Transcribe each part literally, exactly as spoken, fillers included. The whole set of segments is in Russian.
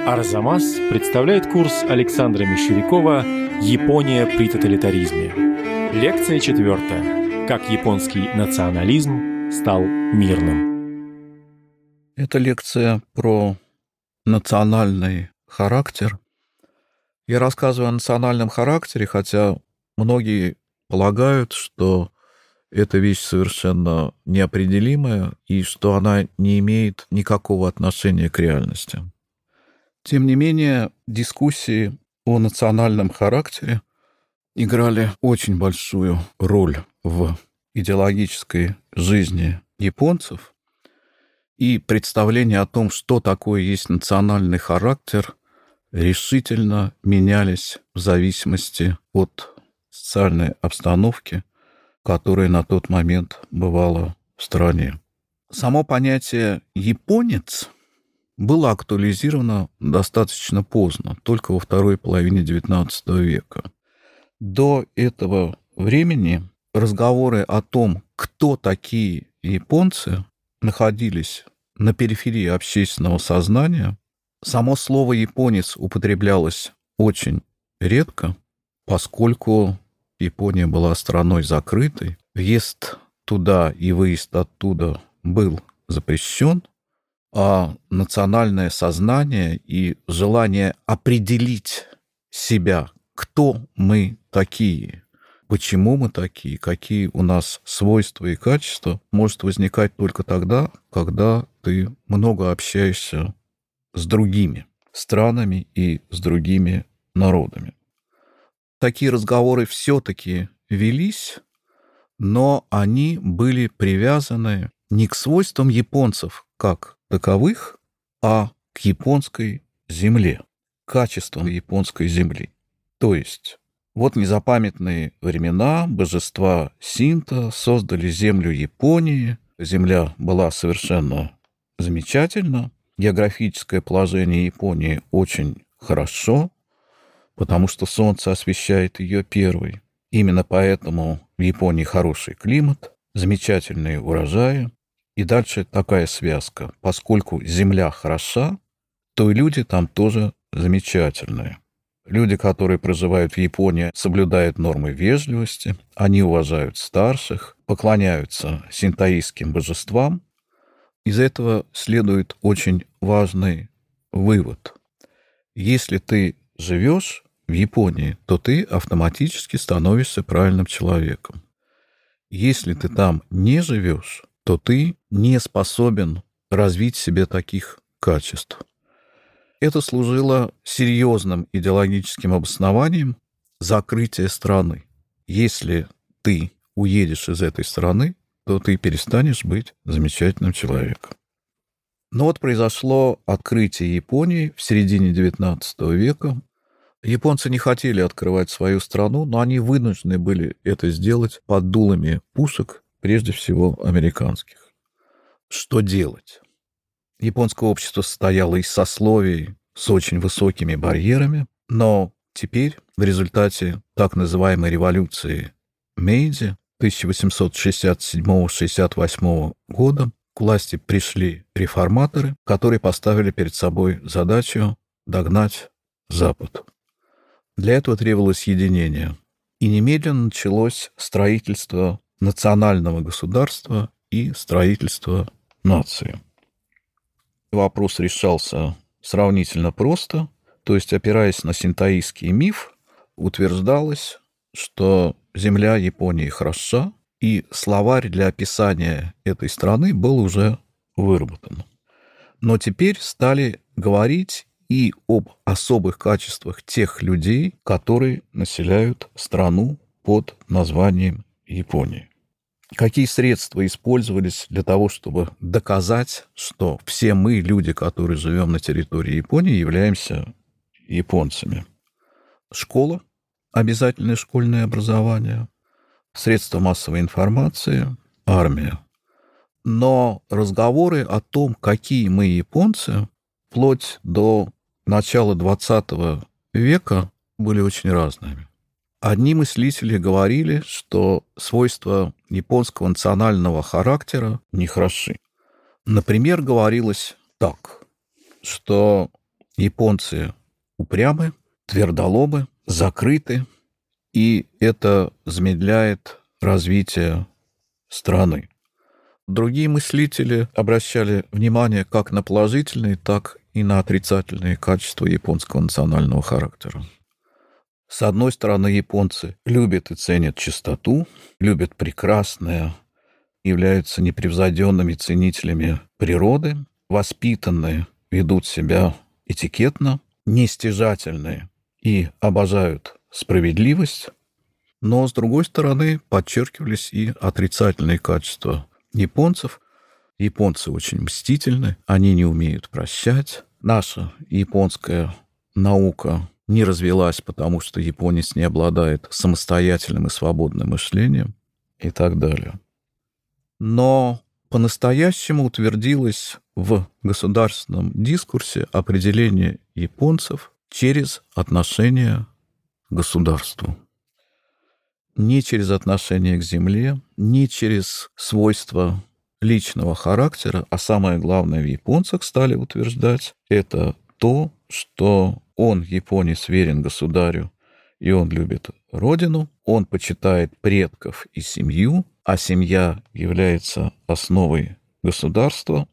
Арзамас представляет курс Александра Мещерякова «Япония при тоталитаризме». Лекция четвертая. Как японский национализм стал мирным. Это лекция про национальный характер. Я рассказываю о национальном характере, хотя многие полагают, что эта вещь совершенно неопределимая и что она не имеет никакого отношения к реальности. Тем не менее, дискуссии о национальном характере играли очень большую роль в идеологической жизни японцев, и представления о том, что такое есть национальный характер, решительно менялись в зависимости от социальной обстановки, которая на тот момент бывала в стране. Само понятие «японец» было актуализировано достаточно поздно, только во второй половине девятнадцатого века. До этого времени разговоры о том, кто такие японцы, находились на периферии общественного сознания. Само слово «японец» употреблялось очень редко, поскольку Япония была страной закрытой, въезд туда и выезд оттуда был запрещен, а национальное сознание и желание определить себя, кто мы такие, почему мы такие, какие у нас свойства и качества, может возникать только тогда, когда ты много общаешься с другими странами и с другими народами. Такие разговоры все-таки велись, но они были привязаны не к свойствам японцев как таковых, а к японской земле, к качествам японской земли. То есть вот незапамятные времена божества Синто создали землю Японии. Земля была совершенно замечательна. Географическое положение Японии очень хорошо, потому что солнце освещает ее первой. Именно поэтому в Японии хороший климат, замечательные урожаи. И дальше такая связка. Поскольку земля хороша, то и люди там тоже замечательные. Люди, которые проживают в Японии, соблюдают нормы вежливости, они уважают старших, поклоняются синтоистским божествам. Из этого следует очень важный вывод. Если ты живешь в Японии, то ты автоматически становишься правильным человеком. Если ты там не живешь, то ты не способен развить в себе таких качеств. Это служило серьезным идеологическим обоснованием закрытия страны. Если ты уедешь из этой страны, то ты перестанешь быть замечательным человеком. Но вот произошло открытие Японии в середине девятнадцатого века. Японцы не хотели открывать свою страну, но они вынуждены были это сделать под дулами пушек, прежде всего американских. Что делать? Японское общество состояло из сословий с очень высокими барьерами, но теперь в результате так называемой революции Мэйдзи тысяча восемьсот шестьдесят седьмого — шестьдесят восьмого года к власти пришли реформаторы, которые поставили перед собой задачу догнать Запад. Для этого требовалось единение. И немедленно началось строительство национального государства и строительство нации. Вопрос решался сравнительно просто, то есть, опираясь на синтоистский миф, утверждалось, что земля Японии хороша, и словарь для описания этой страны был уже выработан. Но теперь стали говорить и об особых качествах тех людей, которые населяют страну под названием Япония. Какие средства использовались для того, чтобы доказать, что все мы, люди, которые живем на территории Японии, являемся японцами? Школа, обязательное школьное образование, средства массовой информации, армия. Но разговоры о том, какие мы японцы, вплоть до начала двадцатого века были очень разными. Одни мыслители говорили, что свойства японского национального характера нехороши. Например, говорилось так, что Японцы упрямы, твердолобы, закрыты, и это замедляет развитие страны. Другие мыслители обращали внимание как на положительные, так и на отрицательные качества японского национального характера. С одной стороны, японцы любят и ценят чистоту, любят прекрасное, являются непревзойденными ценителями природы, воспитанные, ведут себя этикетно, нестяжательные и обожают справедливость. Но, с другой стороны, подчеркивались и отрицательные качества японцев. Японцы очень мстительны, они не умеют прощать. Наша японская наука не развилась, потому что японец не обладает самостоятельным и свободным мышлением и так далее. Но по-настоящему утвердилось в государственном дискурсе определение японцев через отношение к государству. Не через отношение к земле, не через свойства личного характера, а самое главное в японцах стали утверждать, это то, что он, японец, верен государю, и он любит родину, он почитает предков и семью, а семья является основой государства,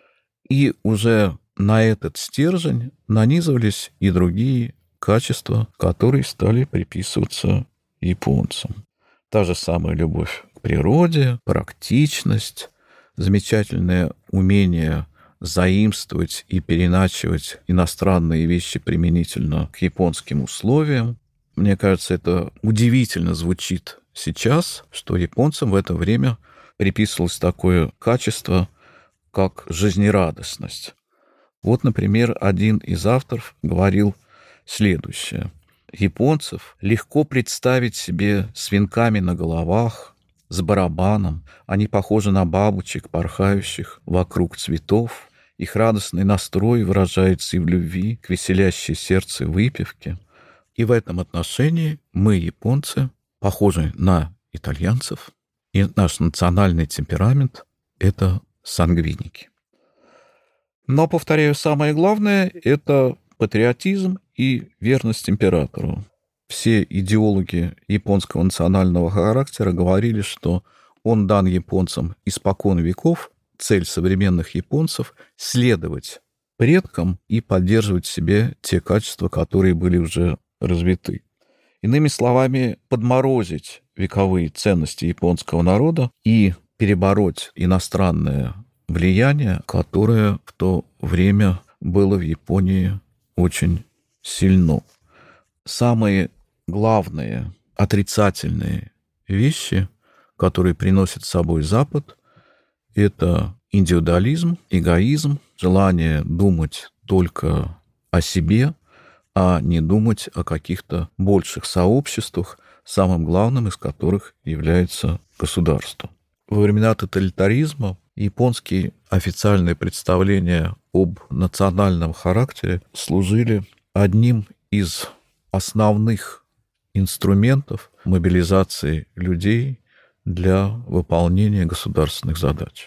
и уже на этот стержень нанизывались и другие качества, которые стали приписываться японцам. Та же самая любовь к природе, практичность, замечательное умение заимствовать и переначивать иностранные вещи применительно к японским условиям. Мне кажется, это удивительно звучит сейчас, что японцам в это время приписывалось такое качество, как жизнерадостность. Вот, например, один из авторов говорил следующее. Японцев легко представить себе с венками на головах, с барабаном. Они похожи на бабочек, порхающих вокруг цветов. Их радостный настрой выражается и в любви к веселящей сердце выпивке. И в этом отношении мы, японцы, похожи на итальянцев. И наш национальный темперамент — это сангвиники. Но, повторяю, самое главное — это патриотизм и верность императору. Все идеологи японского национального характера говорили, что он дан японцам испокон веков. Цель современных японцев — следовать предкам и поддерживать в себе те качества, которые были уже развиты. Иными словами, подморозить вековые ценности японского народа и перебороть иностранное влияние, которое в то время было в Японии очень сильно. Самые главные отрицательные вещи, которые приносит с собой Запад, это индивидуализм, эгоизм, желание думать только о себе, а не думать о каких-то больших сообществах, самым главным из которых является государство. Во времена тоталитаризма японские официальные представления об национальном характере служили одним из основных инструментов мобилизации людей для выполнения государственных задач.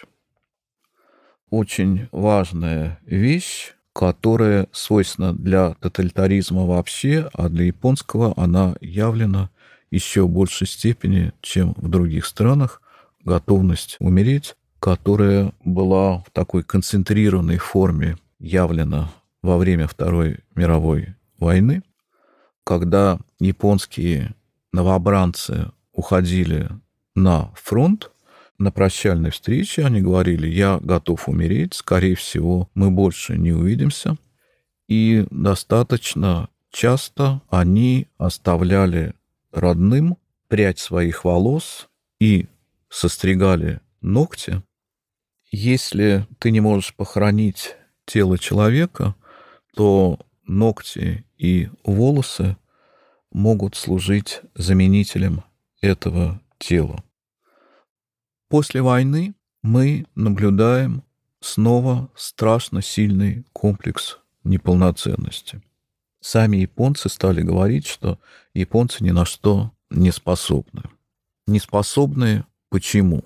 Очень важная вещь, которая свойственна для тоталитаризма вообще, а для японского она явлена еще в большей степени, чем в других странах, готовность умереть, которая была в такой концентрированной форме явлена во время Второй мировой войны, когда японские новобранцы уходили на фронт, на прощальной встрече они говорили: «Я готов умереть, скорее всего, мы больше не увидимся». И достаточно часто они оставляли родным прядь своих волос и состригали ногти. Если ты не можешь похоронить тело человека, то ногти и волосы могут служить заменителем этого тела. После войны мы наблюдаем снова страшно сильный комплекс неполноценности. Сами японцы стали говорить, что японцы ни на что не способны. Не способны почему?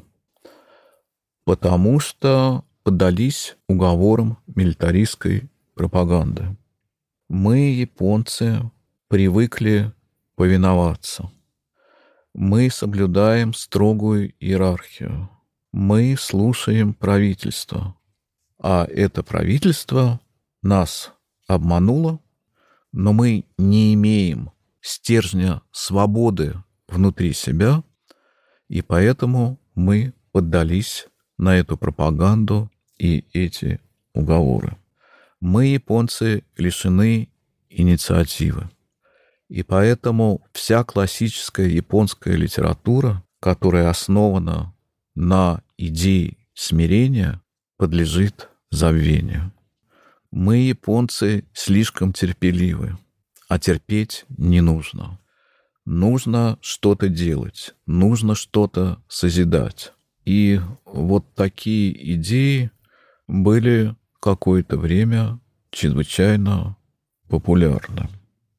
Потому что поддались уговорам милитаристской пропаганды. Мы, японцы, привыкли повиноваться. Мы соблюдаем строгую иерархию. Мы слушаем правительство. А это правительство нас обмануло, но мы не имеем стержня свободы внутри себя, и поэтому мы поддались на эту пропаганду и эти уговоры. Мы, японцы, лишены инициативы. И поэтому вся классическая японская литература, которая основана на идее смирения, подлежит забвению. Мы, японцы, слишком терпеливы, а терпеть не нужно. Нужно что-то делать, нужно что-то созидать. И вот такие идеи были какое-то время чрезвычайно популярны.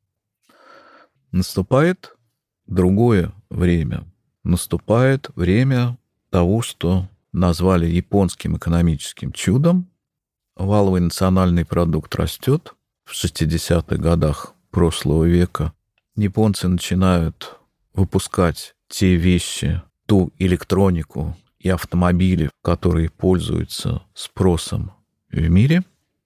Наступает другое время. Наступает время того, что назвали японским экономическим чудом. Валовый национальный продукт растет. В шестидесятых годах прошлого века японцы начинают выпускать те вещи, ту электронику и автомобили, которые пользуются спросом в мире.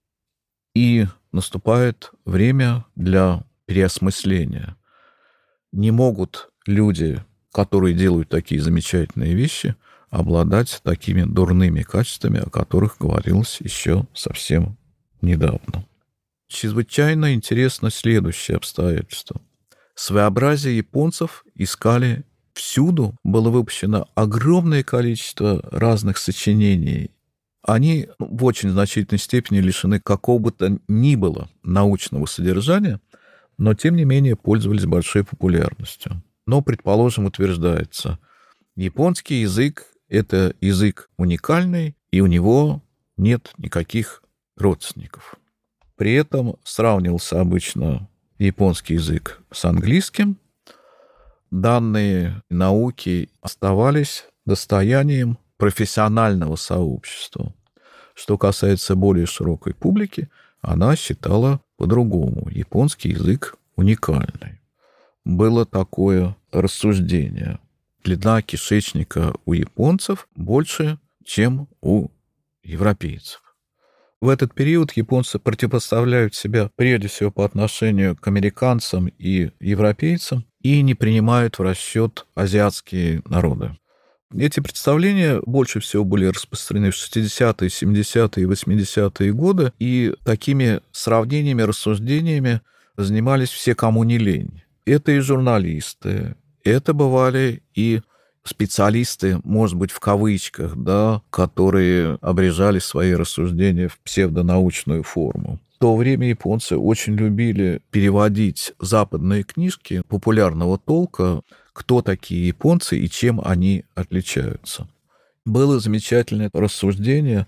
И наступает время для переосмысления. Не могут люди, которые делают такие замечательные вещи, обладать такими дурными качествами, о которых говорилось еще совсем недавно. Чрезвычайно интересно следующее обстоятельство. Своеобразие японцев искали всюду. Было выпущено огромное количество разных сочинений. Они в очень значительной степени лишены какого бы то ни было научного содержания, но, тем не менее, пользовались большой популярностью. Но, предположим, утверждается, японский язык — это язык уникальный, и у него нет никаких родственников. При этом сравнивался обычно японский язык с английским. Данные науки оставались достоянием профессионального сообщества. Что касается более широкой публики, она считала по-другому. Японский язык уникальный. Было такое рассуждение. Длина кишечника у японцев больше, чем у европейцев. В этот период японцы противопоставляют себя прежде всего по отношению к американцам и европейцам и не принимают в расчет азиатские народы. Эти представления больше всего были распространены в шестидесятые, семидесятые и восьмидесятые годы, и такими сравнениями, рассуждениями занимались все, кому не лень. Это и журналисты, это бывали и специалисты, может быть, в кавычках, да, которые обрежали свои рассуждения в псевдонаучную форму. В то время японцы очень любили переводить западные книжки популярного толка, кто такие японцы и чем они отличаются. Было замечательное рассуждение,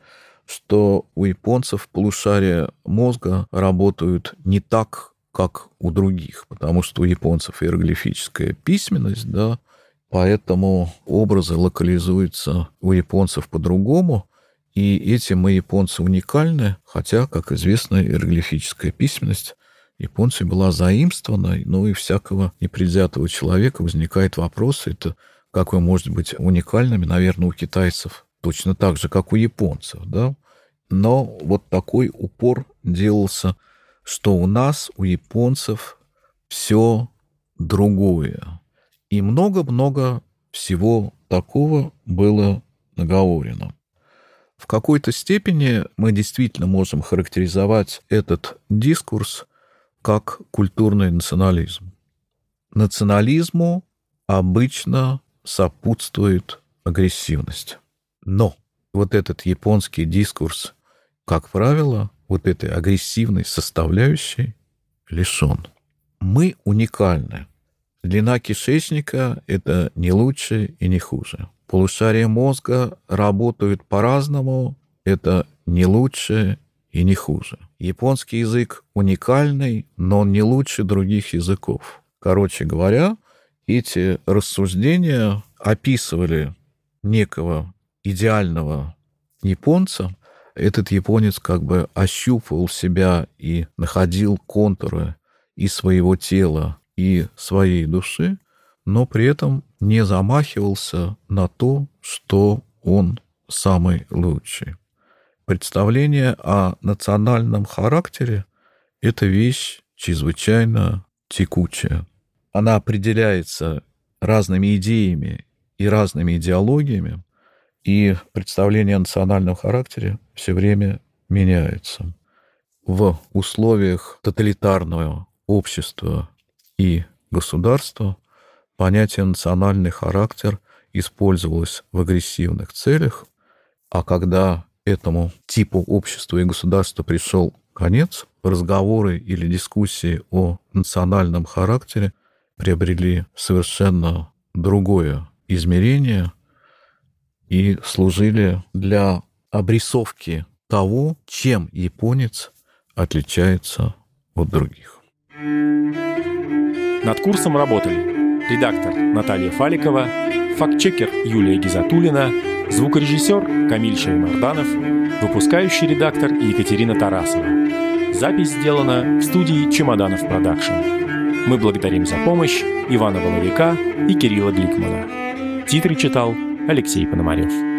что у японцев полушария мозга работают не так, как у других, потому что у японцев иероглифическая письменность, да, поэтому образы локализуются у японцев по-другому, и этим мы, японцы, уникальны, хотя, как известно, иероглифическая письменность японцами была заимствована, ну и всякого непредвзятого человека возникает вопрос, это как вы можете быть уникальными, наверное, у китайцев точно так же, как у японцев, да? Но вот такой упор делался, что у нас, у японцев, все другое. И много-много всего такого было наговорено. В какой-то степени мы действительно можем характеризовать этот дискурс как культурный национализм. Национализму обычно сопутствует агрессивность. Но вот этот японский дискурс, как правило, вот этой агрессивной составляющей лишен. Мы уникальны. Длина кишечника – это не лучше и не хуже. Полушария мозга работают по-разному, это не лучше и не хуже. Японский язык уникальный, но он не лучше других языков. Короче говоря, эти рассуждения описывали некого идеального японца, этот японец как бы ощупывал себя и находил контуры и своего тела, и своей души, но при этом не замахивался на то, что он самый лучший. Представление о национальном характере – это вещь чрезвычайно текучая. Она определяется разными идеями и разными идеологиями, и представление о национальном характере все время меняется. В условиях тоталитарного общества и государства понятие «национальный характер» использовалось в агрессивных целях, а когда этому типу общества и государства пришел конец, разговоры или дискуссии о национальном характере приобрели совершенно другое измерение и служили для обрисовки того, чем японец отличается от других. Над курсом работали редактор Наталья Фаликова, фактчекер Юлия Гизатуллина, звукорежиссер Камиль Шаймарданов, выпускающий редактор Екатерина Тарасова. Запись сделана в студии «Чемоданов Продакшн». Мы благодарим за помощь Ивана Воловика и Кирилла Гликмана. Титры читал Алексей Пономарев.